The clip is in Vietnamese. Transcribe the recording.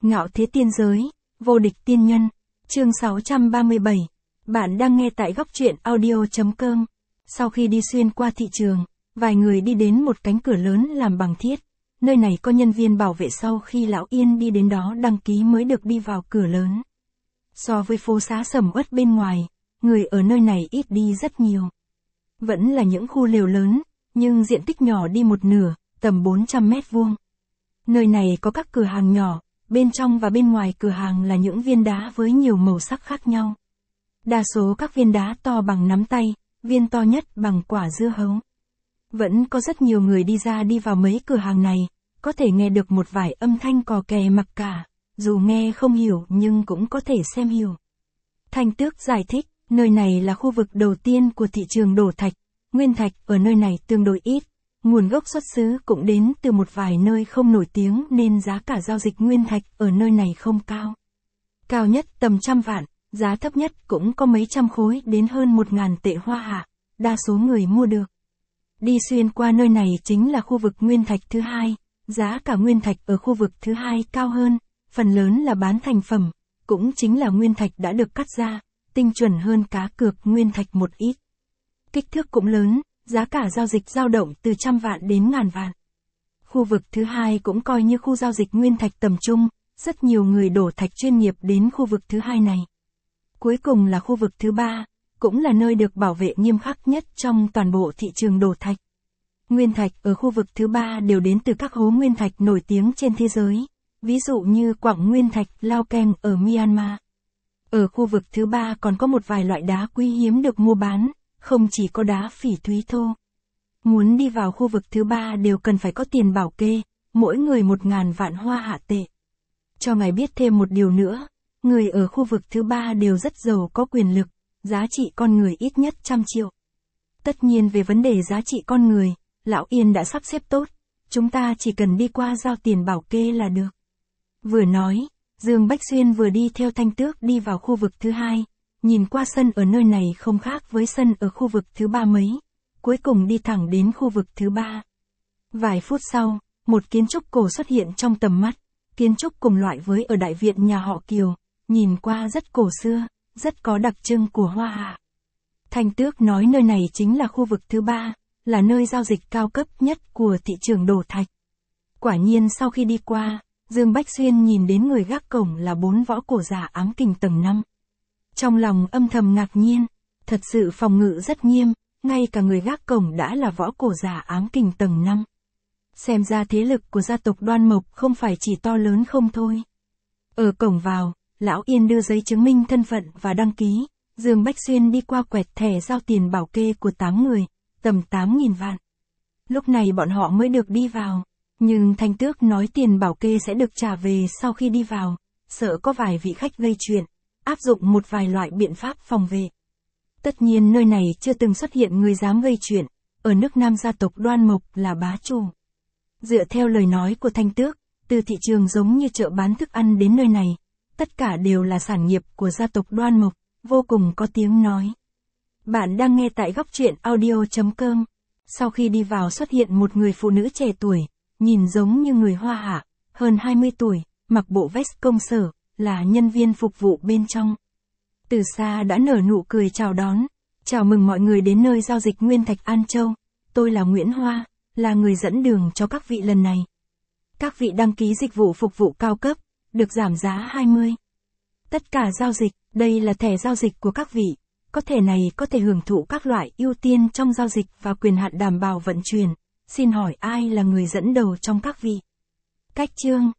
Ngạo thế tiên giới, vô địch tiên nhân, chương 637. Bạn đang nghe tại góc truyện audio.com. Sau khi đi xuyên qua thị trường, vài người đi đến một cánh cửa lớn làm bằng thiết. Nơi này có nhân viên bảo vệ sau khi Lão Yên đi đến đó đăng ký mới được đi vào cửa lớn. So với phố xá sầm uất bên ngoài, người ở nơi này ít đi rất nhiều. Vẫn là những khu lều lớn, nhưng diện tích nhỏ đi một nửa, tầm 400 mét vuông. Nơi này có các cửa hàng nhỏ, bên trong và bên ngoài cửa hàng là những viên đá với nhiều màu sắc khác nhau. Đa số các viên đá to bằng nắm tay, viên to nhất bằng quả dưa hấu. Vẫn có rất nhiều người đi ra đi vào mấy cửa hàng này, có thể nghe được một vài âm thanh cò kè mặc cả, dù nghe không hiểu nhưng cũng có thể xem hiểu. Thanh Tước giải thích, nơi này là khu vực đầu tiên của thị trường đổ thạch, nguyên thạch ở nơi này tương đối ít. Nguồn gốc xuất xứ cũng đến từ một vài nơi không nổi tiếng nên giá cả giao dịch nguyên thạch ở nơi này không cao. Cao nhất tầm 100 vạn, giá thấp nhất cũng có mấy trăm khối đến hơn 1.000 tệ Hoa Hạ, đa số người mua được. Đi xuyên qua nơi này chính là khu vực nguyên thạch thứ hai, giá cả nguyên thạch ở khu vực thứ hai cao hơn, phần lớn là bán thành phẩm, cũng chính là nguyên thạch đã được cắt ra, tinh chuẩn hơn cá cược nguyên thạch một ít. Kích thước cũng lớn. Giá cả giao dịch dao động từ 100 vạn đến ngàn vạn. Khu vực thứ hai cũng coi như khu giao dịch nguyên thạch tầm trung, rất nhiều người đổ thạch chuyên nghiệp đến khu vực thứ hai này. Cuối cùng là khu vực thứ ba, cũng là nơi được bảo vệ nghiêm khắc nhất trong toàn bộ thị trường đổ thạch. Nguyên thạch ở khu vực thứ ba đều đến từ các hố nguyên thạch nổi tiếng trên thế giới, ví dụ như quặng nguyên thạch Lao Keng ở Myanmar. Ở khu vực thứ ba còn có một vài loại đá quý hiếm được mua bán. Không chỉ có đá phỉ thúy thô. Muốn đi vào khu vực thứ ba đều cần phải có tiền bảo kê, mỗi người 1.000 vạn Hoa Hạ tệ. Cho ngài biết thêm một điều nữa, người ở khu vực thứ ba đều rất giàu có quyền lực, giá trị con người ít nhất 100 triệu. Tất nhiên về vấn đề giá trị con người, Lão Yên đã sắp xếp tốt, chúng ta chỉ cần đi qua giao tiền bảo kê là được. Vừa nói, Dương Bách Xuyên vừa đi theo Thanh Tước đi vào khu vực thứ hai. Nhìn qua sân ở nơi này không khác với sân ở khu vực thứ ba mấy, cuối cùng đi thẳng đến khu vực thứ ba. Vài phút sau, một kiến trúc cổ xuất hiện trong tầm mắt, kiến trúc cùng loại với ở đại viện nhà họ Kiều, nhìn qua rất cổ xưa, rất có đặc trưng của Hoa Hạ. Thanh Tước nói nơi này chính là khu vực thứ ba, là nơi giao dịch cao cấp nhất của thị trường đổ thạch. Quả nhiên sau khi đi qua, Dương Bách Xuyên nhìn đến người gác cổng là 4 võ cổ giả ám kình tầng 5. Trong lòng âm thầm ngạc nhiên, thật sự phòng ngự rất nghiêm, ngay cả người gác cổng đã là võ cổ giả ám kình tầng 5. Xem ra thế lực của gia tộc Đoan Mộc không phải chỉ to lớn không thôi. Ở cổng vào, Lão Yên đưa giấy chứng minh thân phận và đăng ký, Dương Bách Xuyên đi qua quẹt thẻ giao tiền bảo kê của 8 người, tầm 8.000 vạn. Lúc này bọn họ mới được đi vào, nhưng Thanh Tước nói tiền bảo kê sẽ được trả về sau khi đi vào, sợ có vài vị khách gây chuyện. Áp dụng một vài loại biện pháp phòng vệ. Tất nhiên nơi này chưa từng xuất hiện người dám gây chuyện, ở nước Nam gia tộc Đoan Mộc là bá chủ. Dựa theo lời nói của Thanh Tước, từ thị trường giống như chợ bán thức ăn đến nơi này, tất cả đều là sản nghiệp của gia tộc Đoan Mộc, vô cùng có tiếng nói. Bạn đang nghe tại góc truyện audio.com. Sau khi đi vào xuất hiện một người phụ nữ trẻ tuổi, nhìn giống như người Hoa Hạ, hơn 20 tuổi, mặc bộ vest công sở. Là nhân viên phục vụ bên trong. Từ xa đã nở nụ cười chào đón. Chào mừng mọi người đến nơi giao dịch Nguyên Thạch An Châu. Tôi là Nguyễn Hoa, là người dẫn đường cho các vị lần này. Các vị đăng ký dịch vụ phục vụ cao cấp, được giảm giá 20. Tất cả giao dịch, đây là thẻ giao dịch của các vị. Có thẻ này có thể hưởng thụ các loại ưu tiên trong giao dịch và quyền hạn đảm bảo vận chuyển. Xin hỏi ai là người dẫn đầu trong các vị? Cách chương